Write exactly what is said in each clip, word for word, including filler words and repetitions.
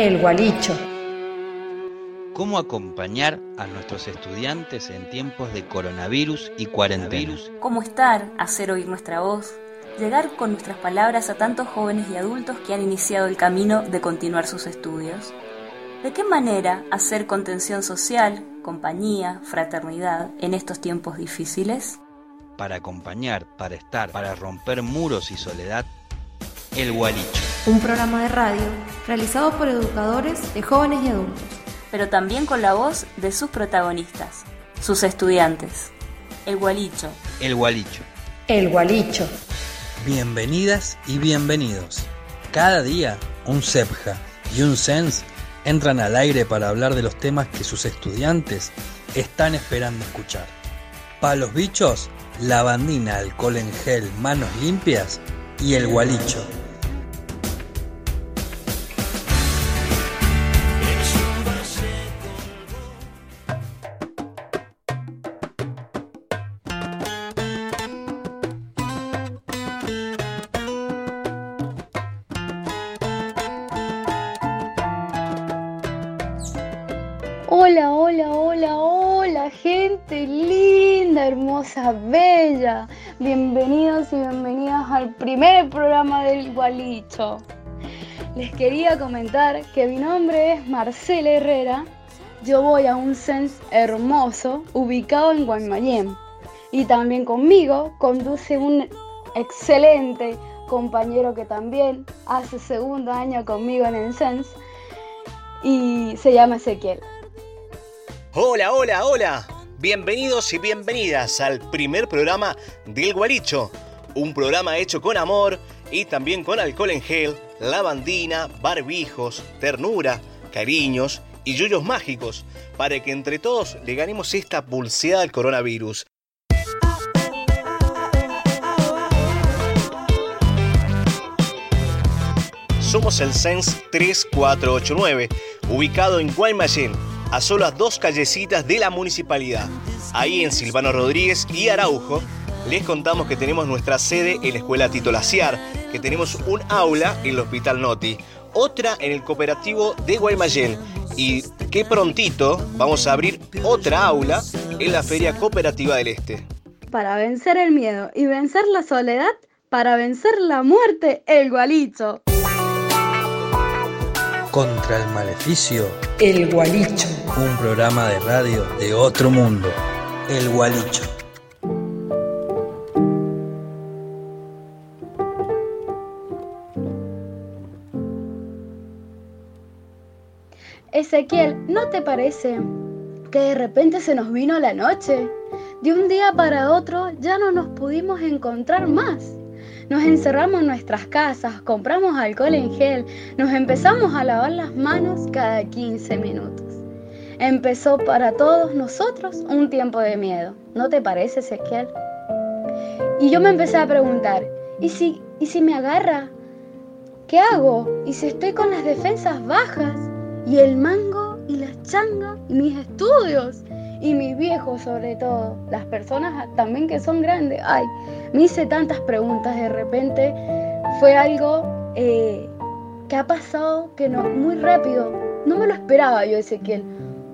El Gualicho. ¿Cómo acompañar a nuestros estudiantes en tiempos de coronavirus y cuarentena? ¿Cómo estar, hacer oír nuestra voz, llegar con nuestras palabras a tantos jóvenes y adultos que han iniciado el camino de continuar sus estudios? ¿De qué manera hacer contención social, compañía, fraternidad en estos tiempos difíciles? Para acompañar, para estar, para romper muros y soledad, El Gualicho. Un programa de radio realizado por educadores de jóvenes y adultos, pero también con la voz de sus protagonistas, sus estudiantes. El Gualicho. El Gualicho. El Gualicho. Bienvenidas y bienvenidos. Cada día un CEPJA y un CENS entran al aire para hablar de los temas que sus estudiantes están esperando escuchar. Para los bichos, lavandina, alcohol en gel, manos limpias y el Gualicho. Hola, hola, hola, hola, gente linda, hermosa, bella. Bienvenidos y bienvenidas al primer programa del Gualicho. Les quería comentar que mi nombre es Marcela Herrera. Yo voy a un CENS hermoso ubicado en Guaymallén. Y también conmigo conduce un excelente compañero que también hace segundo año conmigo en el CENS y se llama Ezequiel. Hola, hola, hola. Bienvenidos y bienvenidas al primer programa del Gualicho. Un programa hecho con amor y también con alcohol en gel, lavandina, barbijos, ternura, cariños y yuyos mágicos para que entre todos le ganemos esta pulseada al coronavirus. Somos el CENS tres cuatro ocho nueve, ubicado en Guaymallén, a solo a dos callecitas de la municipalidad. Ahí en Silvano Rodríguez y Araujo, les contamos que tenemos nuestra sede en la Escuela Tito Laciar, que tenemos un aula en el Hospital Noti, otra en el Cooperativo de Guaymallén y que prontito vamos a abrir otra aula en la Feria Cooperativa del Este. Para vencer el miedo y vencer la soledad, para vencer la muerte, el Gualicho. Contra el maleficio, El Gualicho. un programa de radio de otro mundo. El Gualicho. Ezequiel, ¿no te parece que de repente se nos vino la noche? De un día para otro ya no nos pudimos encontrar más. Nos encerramos en nuestras casas, compramos alcohol en gel, nos empezamos a lavar las manos cada quince minutos. Empezó para todos nosotros un tiempo de miedo, ¿no te parece, Ezequiel? Y yo me empecé a preguntar, ¿y si, ¿y si me agarra? ¿Qué hago? ¿Y si estoy con las defensas bajas? ¿Y el mango? ¿Y las changas? ¿Y mis estudios? Y mis viejos sobre todo, las personas también que son grandes. Ay, me hice tantas preguntas de repente. Fue algo eh, que ha pasado que no, muy rápido. No me lo esperaba yo, Ezequiel.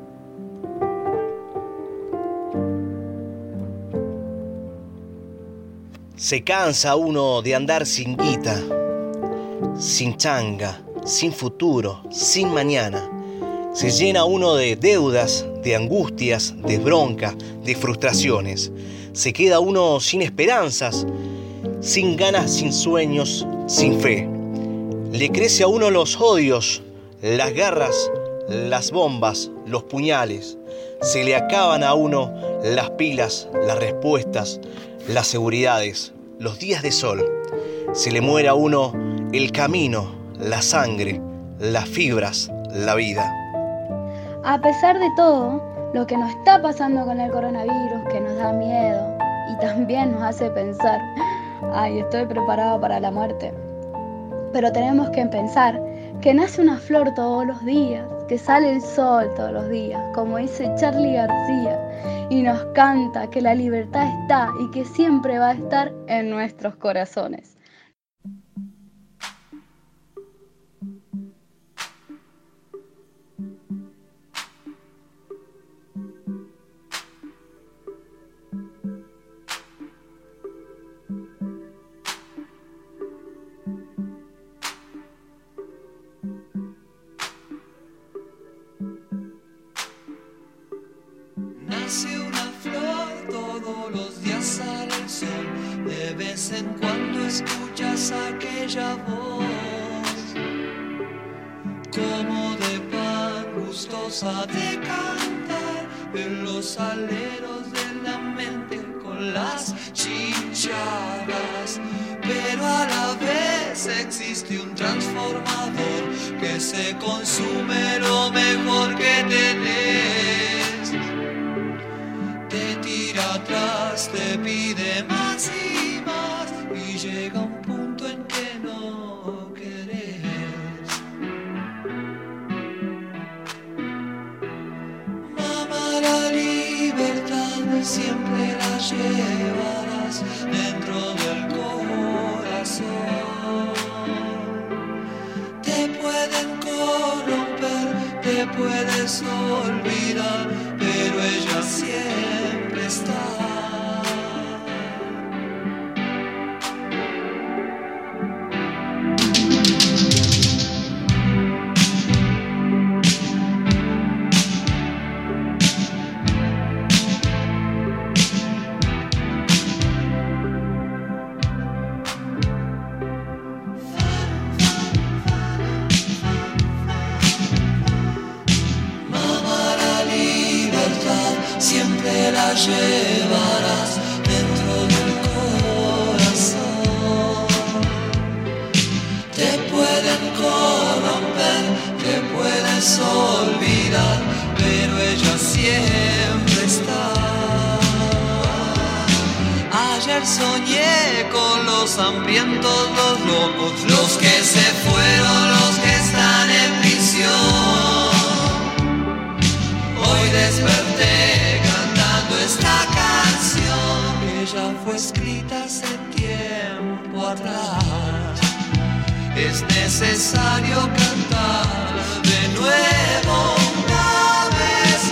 Se cansa uno de andar sin guita, sin changa, sin futuro, sin mañana. Se llena uno de deudas, de angustias, de bronca, de frustraciones. Se queda uno sin esperanzas, sin ganas, sin sueños, sin fe. Le crece a uno los odios, las garras, las bombas, los puñales. Se le acaban a uno las pilas, las respuestas, las seguridades, los días de sol. Se le muere a uno el camino, la sangre, las fibras, la vida. A pesar de todo, lo que nos está pasando con el coronavirus, que nos da miedo y también nos hace pensar, ay, estoy preparado para la muerte. Pero tenemos que pensar que nace una flor todos los días, que sale el sol todos los días, como dice Charly García, y nos canta que la libertad está y que siempre va a estar en nuestros corazones. todos los días sale el sol, de vez en cuando escuchas aquella voz, como de pan gustosa de cantar en los aleros de la mente con las chinchadas. Pero a la vez existe un transformador que se consume lo mejor que tenés. Te tira atrás, te pide más y más y llega un punto en que no querés. Mamá, la libertad siempre la llevarás dentro del corazón. Te pueden corromper, te puedes olvidar, pero ella siempre está. Siempre la llevarás dentro del corazón. Te pueden corromper, te puedes olvidar, pero ella siempre está. Ayer soñé con los hambrientos, los locos, los que se fueron, los que están en prisión. Hoy desperté esta canción que ya fue escrita hace tiempo atrás. Es necesario cantar de nuevo una vez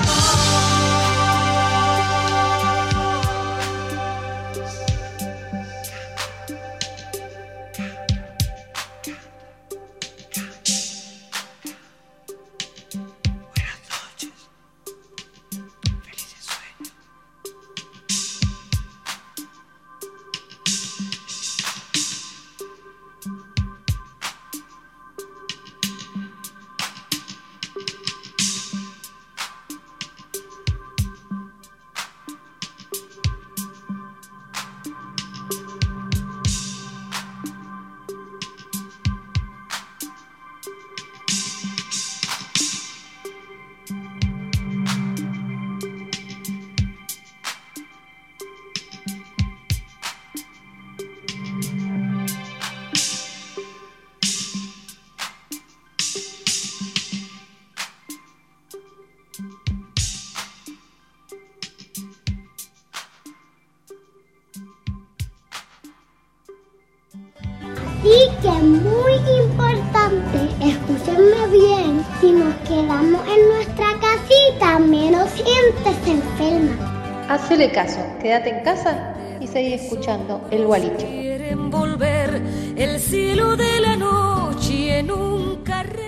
Así que muy importante, escúchenme bien, si nos quedamos en nuestra casita, menos gente se enferma. Hacele caso, quédate en casa y seguí escuchando El Gualicho. Quieren volver el cielo de la noche en un carretel.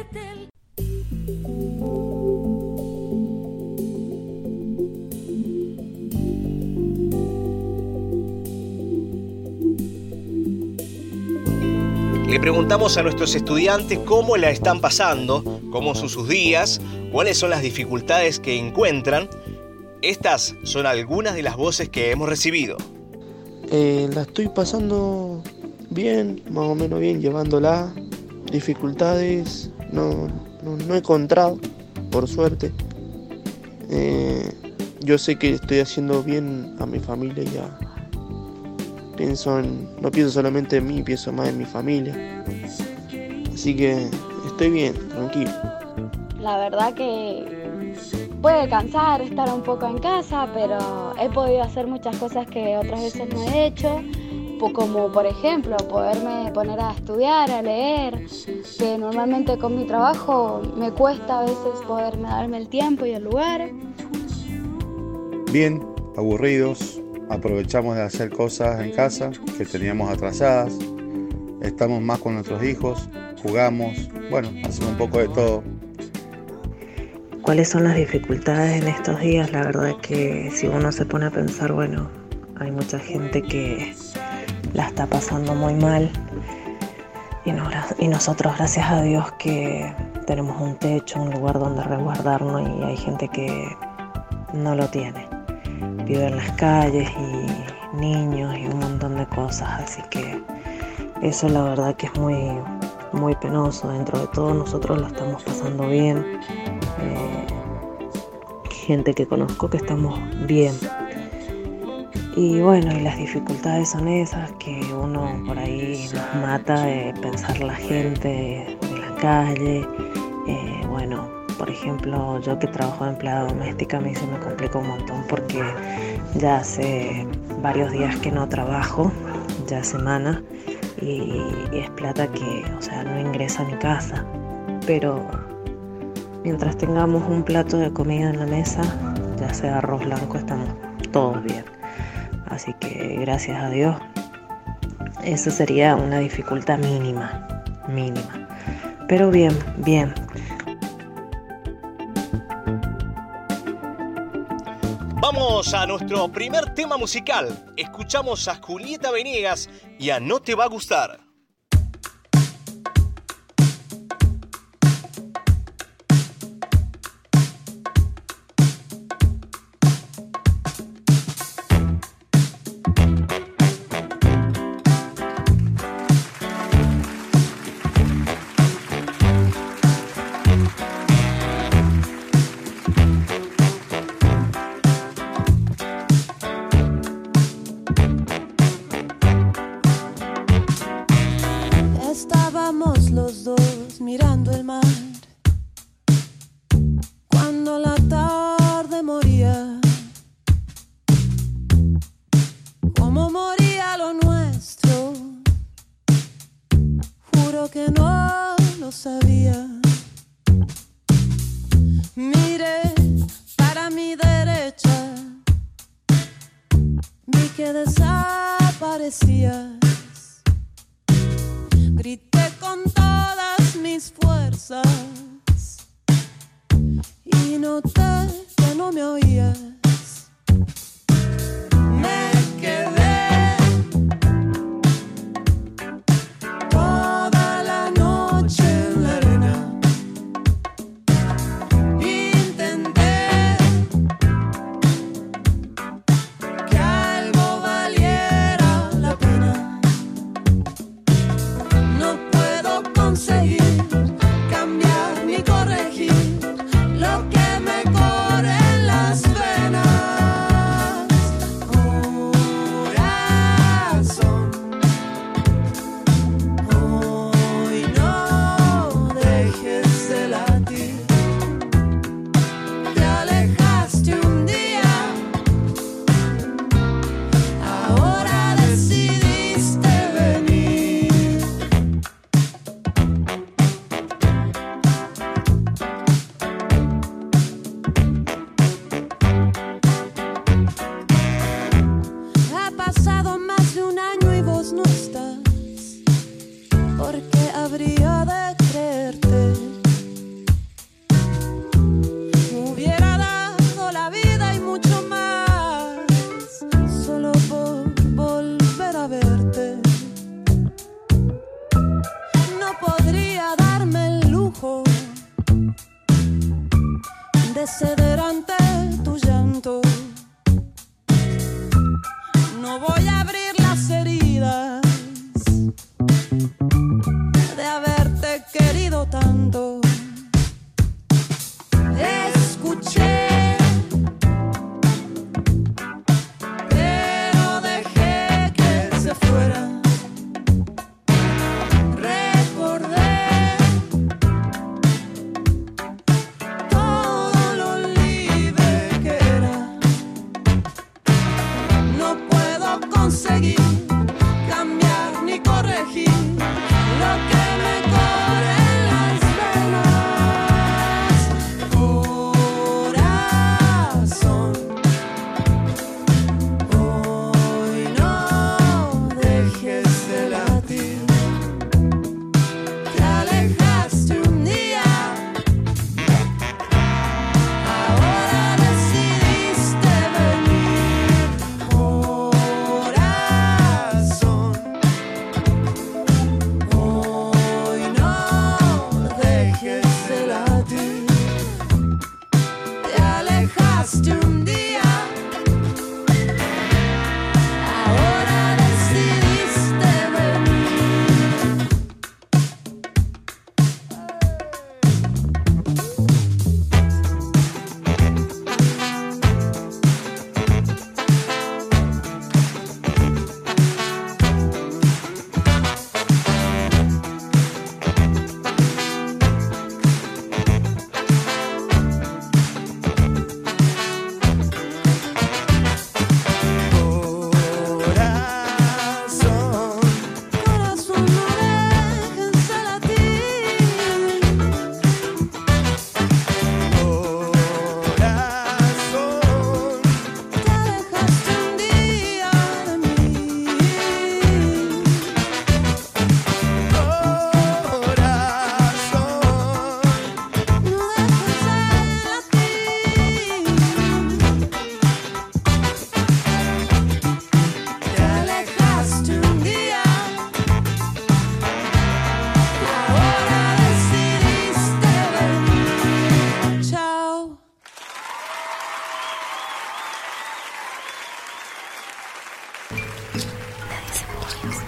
Le preguntamos a nuestros estudiantes cómo la están pasando, cómo son sus días, cuáles son las dificultades que encuentran. Estas son algunas de las voces que hemos recibido. Eh, la estoy pasando bien, más o menos bien, llevándola. Dificultades no, no, no he encontrado, por suerte. Eh, yo sé que estoy haciendo bien a mi familia y a... Pienso en, no pienso solamente en mí, pienso más en mi familia. Así que estoy bien, tranquilo. La verdad que puede cansar estar un poco en casa, pero he podido hacer muchas cosas que otras veces no he hecho, como por ejemplo poderme poner a estudiar, a leer, que normalmente con mi trabajo me cuesta a veces poderme darme el tiempo y el lugar. Bien, aburridos. Aprovechamos de hacer cosas en casa que teníamos atrasadas, estamos más con nuestros hijos, jugamos, bueno, hacemos un poco de todo. ¿Cuáles son las dificultades en estos días? La verdad es que si uno se pone a pensar, bueno, hay mucha gente que la está pasando muy mal y, no, y nosotros, gracias a Dios, que tenemos un techo, un lugar donde resguardarnos, y hay gente que no lo tiene. Vive en las calles y niños y un montón de cosas, así que eso la verdad que es muy, muy penoso. Dentro de todo nosotros lo estamos pasando bien. Eh, gente que conozco que estamos bien. Y bueno, y las dificultades son esas, que uno por ahí nos mata de pensar la gente de la calle. Eh, bueno, por ejemplo, yo que trabajo de empleada doméstica, a mí se me complica un montón porque ya hace varios días que no trabajo, ya semanas, y, y es plata que, o sea, no ingresa a mi casa. Pero mientras tengamos un plato de comida en la mesa, ya sea arroz blanco, estamos todos bien. Así que gracias a Dios, eso sería una dificultad mínima, mínima. Pero bien, bien. Vamos a nuestro primer tema musical. Escuchamos a Julieta Venegas y a No Te Va a Gustar. Hubiera dado la vida y mucho más solo por, por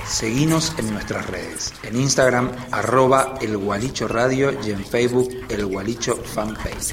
Seguinos en nuestras redes, en Instagram arroba El Gualicho Radio y en Facebook El Gualicho Fanpage.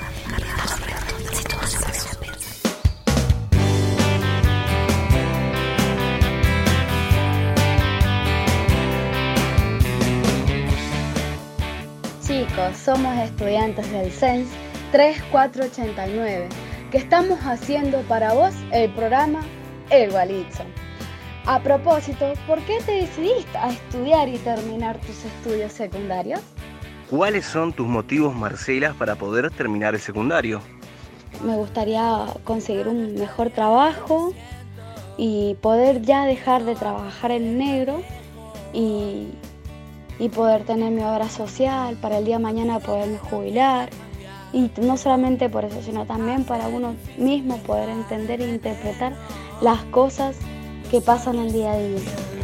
Chicos, somos estudiantes del C E N S tres cuatro ocho nueve, que estamos haciendo para vos el programa El Gualicho. A propósito, ¿por qué te decidiste a estudiar y terminar tus estudios secundarios? ¿Cuáles son tus motivos, Marcela, para poder terminar el secundario? Me gustaría conseguir un mejor trabajo y poder ya dejar de trabajar en negro y, y poder tener mi obra social para el día de mañana poderme jubilar. Y no solamente por eso, sino también para uno mismo poder entender e interpretar las cosas que pasan el día a día.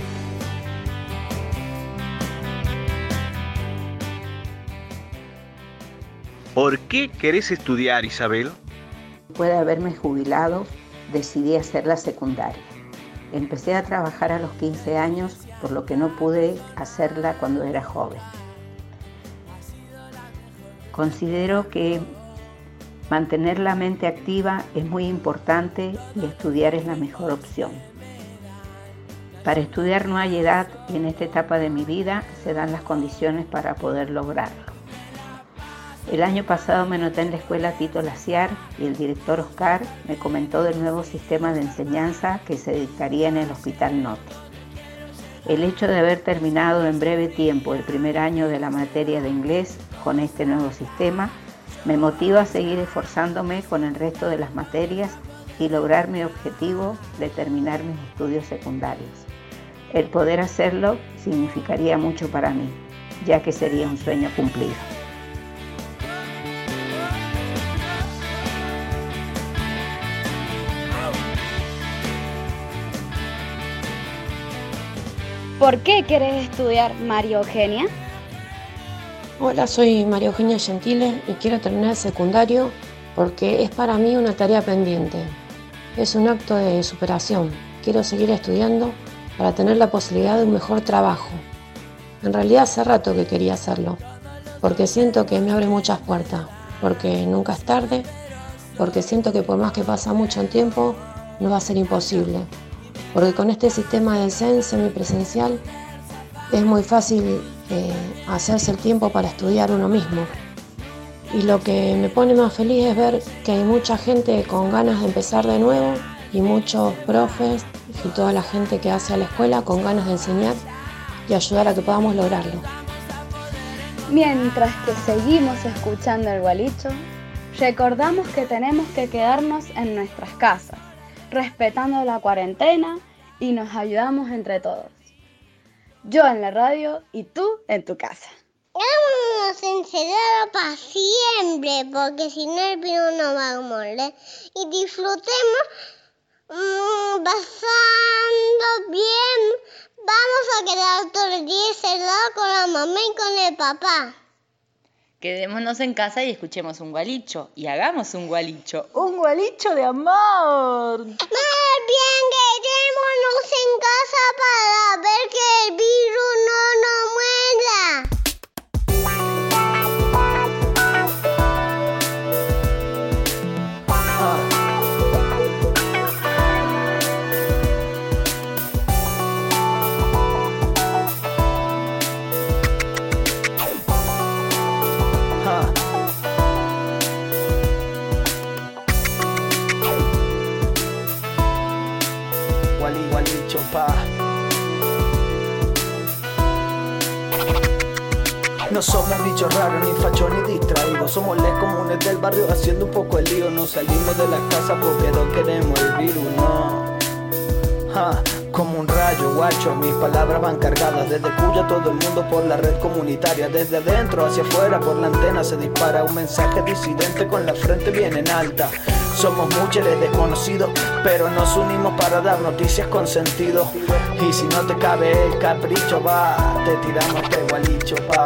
¿Por qué querés estudiar, Isabel? Después de haberme jubilado, decidí hacer la secundaria. Empecé a trabajar a los quince años, por lo que no pude hacerla cuando era joven. Considero que mantener la mente activa es muy importante y estudiar es la mejor opción. Para estudiar no hay edad y en esta etapa de mi vida se dan las condiciones para poder lograrlo. El año pasado me anoté en la escuela Tito Laciar y el director Oscar me comentó del nuevo sistema de enseñanza que se dictaría en el Hospital Noti. El hecho de haber terminado en breve tiempo el primer año de la materia de inglés con este nuevo sistema me motiva a seguir esforzándome con el resto de las materias y lograr mi objetivo de terminar mis estudios secundarios. El poder hacerlo significaría mucho para mí, ya que sería un sueño cumplido. ¿Por qué querés estudiar, María Eugenia? Hola, soy María Eugenia Gentile y quiero terminar el secundario porque es para mí una tarea pendiente. Es un acto de superación. Quiero seguir estudiando para tener la posibilidad de un mejor trabajo. En realidad hace rato que quería hacerlo, porque siento que me abre muchas puertas, porque nunca es tarde, porque siento que por más que pasa mucho tiempo, no va a ser imposible. Porque con este sistema del C E N S semipresencial es muy fácil eh, hacerse el tiempo para estudiar uno mismo. Y lo que me pone más feliz es ver que hay mucha gente con ganas de empezar de nuevo y muchos profes y toda la gente que hace a la escuela con ganas de enseñar y ayudar a que podamos lograrlo. Mientras que seguimos escuchando el Gualicho, recordamos que tenemos que quedarnos en nuestras casas, respetando la cuarentena y nos ayudamos entre todos. Yo en la radio y tú en tu casa. Quedémonos encerrados para siempre, porque si no el virus no va a morir. Y disfrutemos mmm, pasando bien. Vamos a quedar todo el día encerrados con la mamá y con el papá. Quedémonos en casa y escuchemos un gualicho. Y hagamos un gualicho. ¡Un gualicho de amor! Más bien quedémonos en casa para ver que el virus no nos muera. No somos bichos raros, ni fachos, ni distraídos. Somos les comunes del barrio haciendo un poco el lío. No salimos de la casa porque no queremos el virus, no. Ja, como un rayo, guacho, mis palabras van cargadas. Desde Cuya todo el mundo por la red comunitaria. Desde adentro hacia afuera por la antena se dispara un mensaje disidente con la frente bien en alta. Somos muchos desconocidos, pero nos unimos para dar noticias con sentido. Y si no te cabe el capricho, va, te tiramos este gualicho, pa.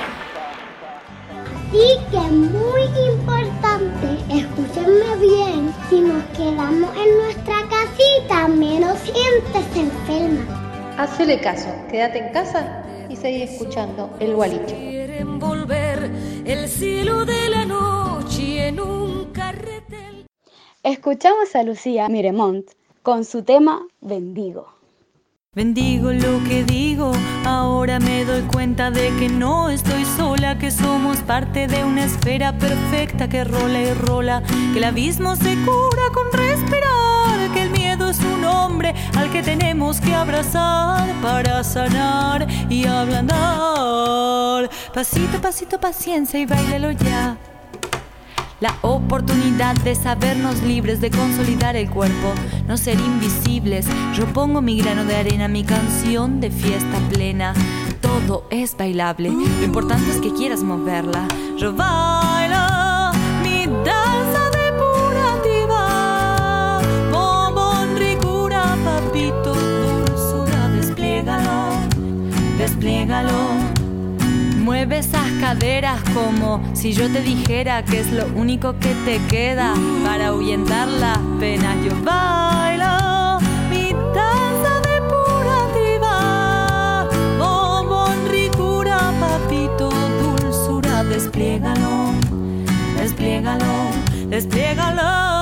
Sí que es muy importante, escúchenme bien, si nos quedamos en nuestra casita, menos gente se enferma. Hacele caso, quédate en casa y seguí escuchando El Gualicho. Quieren volver el cielo de la noche en un carretel. Escuchamos a Lucía Miremont con su tema Bendigo. Bendigo lo que digo, ahora me doy cuenta de que no estoy sola, que somos parte de una esfera perfecta que rola y rola, que el abismo se cura con respirar, que el miedo es un hombre al que tenemos que abrazar para sanar y ablandar. Pasito, pasito, paciencia y báilalo ya. La oportunidad de sabernos libres, de consolidar el cuerpo, no ser invisibles. Yo pongo mi grano de arena, mi canción de fiesta plena. Todo es bailable, lo importante es que quieras moverla. Yo bailo mi danza depurativa, bombón, ricura, papito, dulzura. Despliégalo, despliégalo. Mueve esas caderas como si yo te dijera que es lo único que te queda para ahuyentar las penas. Yo bailo mi danza depurativa, bombón, ricura, papito, dulzura. Despliégalo, despliégalo, despliégalo.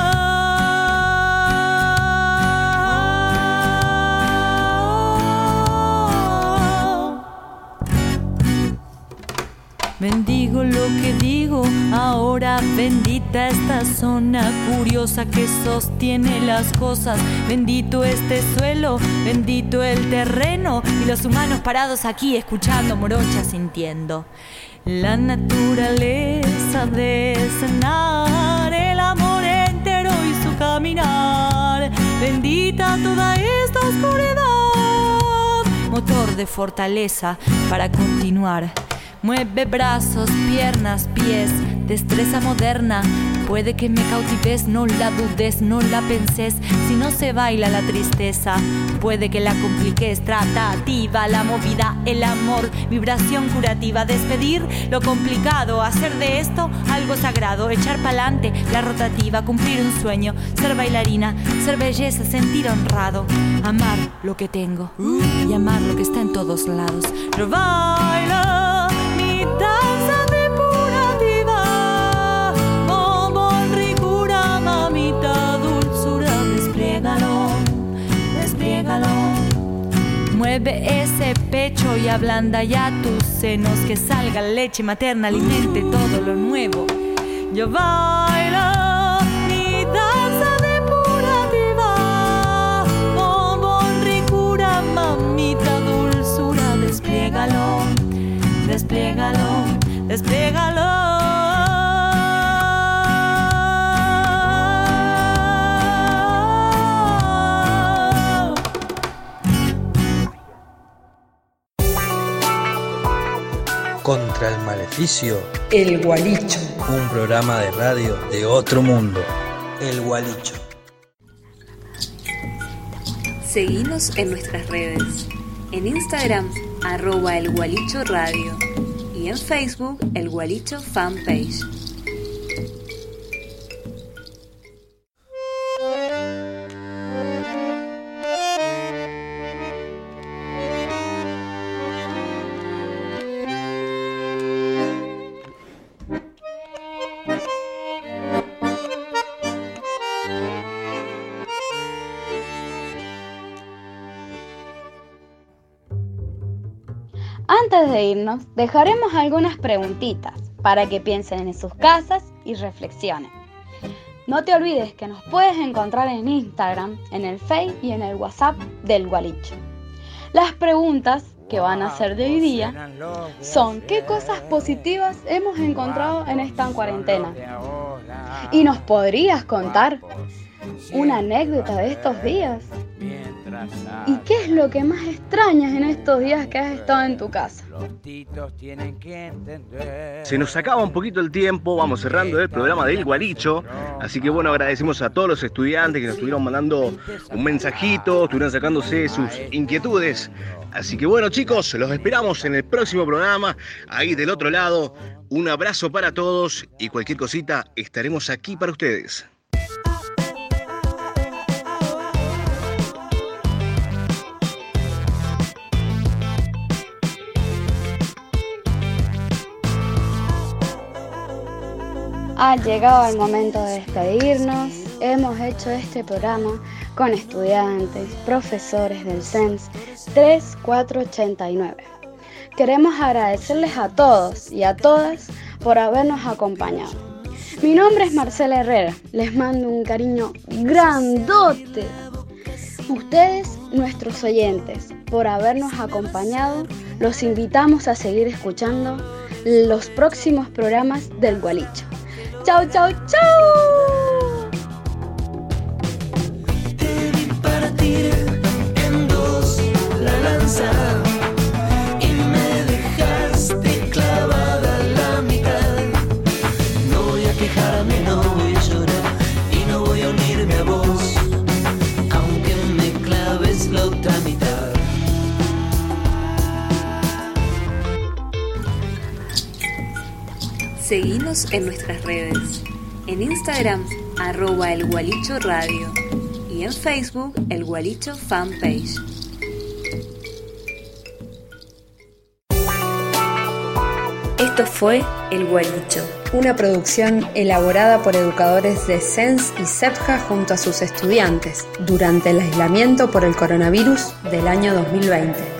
Bendigo lo que digo, ahora bendita esta zona curiosa que sostiene las cosas. Bendito este suelo, bendito el terreno y los humanos parados aquí escuchando, morochas sintiendo. La naturaleza de sanar, el amor entero y su caminar. Bendita toda esta oscuridad, motor de fortaleza para continuar. Mueve brazos, piernas, pies, destreza moderna. Puede que me cautives, no la dudes, no la penses. Si no se baila la tristeza, puede que la compliques. Tratativa, la movida, el amor, vibración curativa. Despedir lo complicado, hacer de esto algo sagrado. Echar pa'lante la rotativa, cumplir un sueño. Ser bailarina, ser belleza, sentir honrado. Amar lo que tengo y amar lo que está en todos lados. Yo bailo mi danza depurativa, bombón, ricura, mamita, dulzura. Despliégalo, despliégalo. Mueve ese pecho y ablanda ya tus senos, que salga leche materna, alimente todo lo nuevo. Yo bailo mi danza depurativa, bombón, ricura, mamita, dulzura. Despliégalo, despliégalo, despliégalo. Contra el maleficio, El Gualicho. Un programa de radio de otro mundo. El Gualicho. Seguinos en nuestras redes. En Instagram, arroba El Gualicho Radio. Y en Facebook, El Gualicho Fanpage. Antes de irnos, dejaremos algunas preguntitas para que piensen en sus casas y reflexionen. No te olvides que nos puedes encontrar en Instagram, en el Face y en el WhatsApp del Gualicho. Las preguntas que van a ser de hoy día son: ¿qué cosas positivas hemos encontrado en esta cuarentena? ¿Y nos podrías contar una anécdota de estos días? ¿Y qué es lo que más extrañas en estos días que has estado en tu casa? Se nos acaba un poquito el tiempo, vamos cerrando el programa del Gualicho, así que bueno, agradecemos a todos los estudiantes que nos estuvieron mandando un mensajito, estuvieron sacándose sus inquietudes. Así que bueno, chicos, los esperamos en el próximo programa, ahí del otro lado. Un abrazo para todos y cualquier cosita estaremos aquí para ustedes. Ha llegado el momento de despedirnos. Hemos hecho este programa con estudiantes, profesores del C E N S tres cuatro ochenta y nueve. Queremos agradecerles a todos y a todas por habernos acompañado. Mi nombre es Marcela Herrera. Les mando un cariño grandote. Ustedes, nuestros oyentes, por habernos acompañado, los invitamos a seguir escuchando los próximos programas del Gualicho. ¡Chau, chau, chau! Te vi partir en dos la lanza y me dejaste clavada la mitad. No voy a quejarme, no voy a llorar y no voy a unirme a vos, aunque me claves la otra mitad. Seguinos en nuestras redes, en Instagram, arroba El Gualicho Radio, y en Facebook, El Gualicho Fanpage. Esto fue El Gualicho, una producción elaborada por educadores de C E N S y CEPJA junto a sus estudiantes durante el aislamiento por el coronavirus del año dos mil veinte.